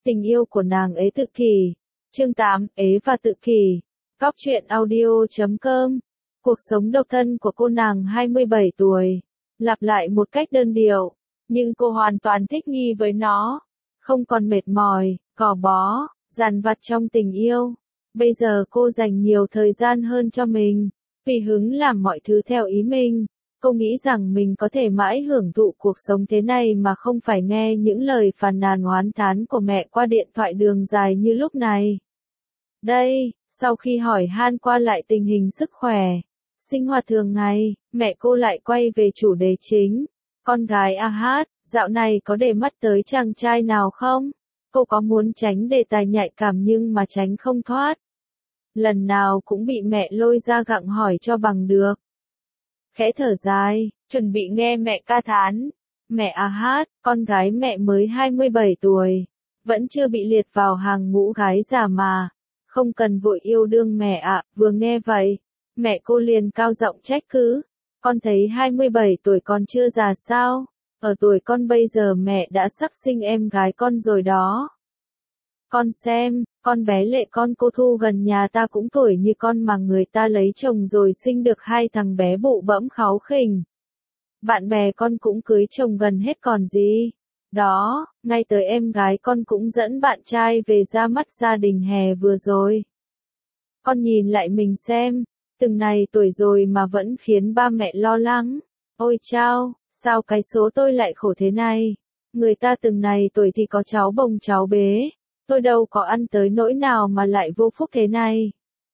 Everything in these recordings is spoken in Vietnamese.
Tình yêu của nàng ế tự kỷ. Chương 8, ế và tự kỷ. Cóc truyện audio.com. Cuộc sống độc thân của cô nàng 27 tuổi. Lặp lại một cách đơn điệu, nhưng cô hoàn toàn thích nghi với nó. Không còn mệt mỏi, gò bó, dằn vặt trong tình yêu. Bây giờ cô dành nhiều thời gian hơn cho mình, tùy hứng làm mọi thứ theo ý mình. Cô nghĩ rằng mình có thể mãi hưởng thụ cuộc sống thế này mà không phải nghe những lời phàn nàn oán thán của mẹ qua điện thoại đường dài như lúc này. Đây, sau khi hỏi han qua lại tình hình sức khỏe, sinh hoạt thường ngày, mẹ cô lại quay về chủ đề chính. Con gái AH, dạo này có để mắt tới chàng trai nào không? Cô có muốn tránh đề tài nhạy cảm nhưng mà tránh không thoát. Lần nào cũng bị mẹ lôi ra gặng hỏi cho bằng được. Khẽ thở dài, chuẩn bị nghe mẹ ca thán. Mẹ AH, con gái mẹ mới 27 tuổi, vẫn chưa bị liệt vào hàng ngũ gái già mà. Không cần vội yêu đương mẹ ạ. Vừa nghe vậy, mẹ cô liền cao giọng trách cứ. Con thấy 27 tuổi còn chưa già sao? Ở tuổi con bây giờ mẹ đã sắp sinh em gái con rồi đó. Con xem, con bé lệ con cô Thu gần nhà ta cũng tuổi như con mà người ta lấy chồng rồi sinh được 2 thằng bé bụ bẫm kháu khỉnh. Bạn bè con cũng cưới chồng gần hết còn gì. Đó, ngay tới em gái con cũng dẫn bạn trai về ra mắt gia đình hè vừa rồi. Con nhìn lại mình xem, từng này tuổi rồi mà vẫn khiến ba mẹ lo lắng. Ôi chao, sao cái số tôi lại khổ thế này? Người ta từng này tuổi thì có cháu bồng cháu bế. Tôi đâu có ăn tới nỗi nào mà lại vô phúc thế này.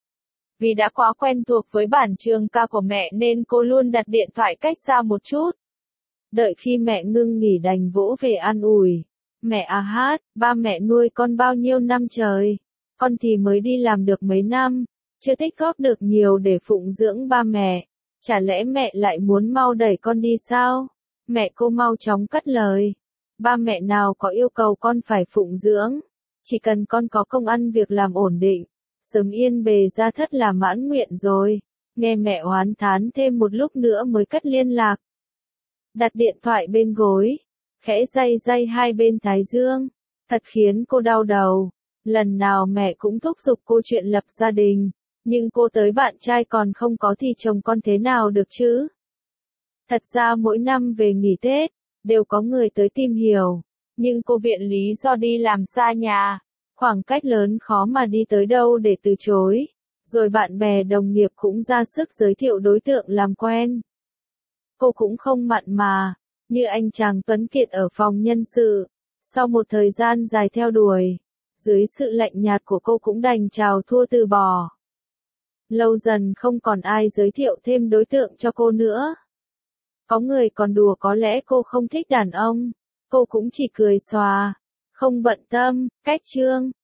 Vì đã quá quen thuộc với bản trường ca của mẹ nên cô luôn đặt điện thoại cách xa một chút. Đợi khi mẹ ngưng nghỉ đành vỗ về an ủi. Mẹ AH, ba mẹ nuôi con bao nhiêu năm trời. Con thì mới đi làm được mấy năm, chưa tích góp được nhiều để phụng dưỡng ba mẹ. Chả lẽ mẹ lại muốn mau đẩy con đi sao? Mẹ cô mau chóng cắt lời. Ba mẹ nào có yêu cầu con phải phụng dưỡng. Chỉ cần con có công ăn việc làm ổn định, sớm yên bề gia thất là mãn nguyện rồi. Nghe mẹ oán thán thêm một lúc nữa mới cất liên lạc. Đặt điện thoại bên gối, khẽ day day hai bên thái dương, thật khiến cô đau đầu. Lần nào mẹ cũng thúc giục cô chuyện lập gia đình, nhưng cô tới bạn trai còn không có thì chồng con thế nào được chứ? Thật ra mỗi năm về nghỉ Tết, đều có người tới tìm hiểu, nhưng cô viện lý do đi làm xa nhà, khoảng cách lớn khó mà đi tới đâu để từ chối. Rồi bạn bè đồng nghiệp cũng ra sức giới thiệu đối tượng làm quen. Cô cũng không mặn mà, như anh chàng tuấn kiệt ở phòng nhân sự. Sau một thời gian dài theo đuổi, dưới sự lạnh nhạt của cô cũng đành chào thua từ bỏ. Lâu dần không còn ai giới thiệu thêm đối tượng cho cô nữa. Có người còn đùa có lẽ cô không thích đàn ông. Cô cũng chỉ cười xòa, không bận tâm. Cách chương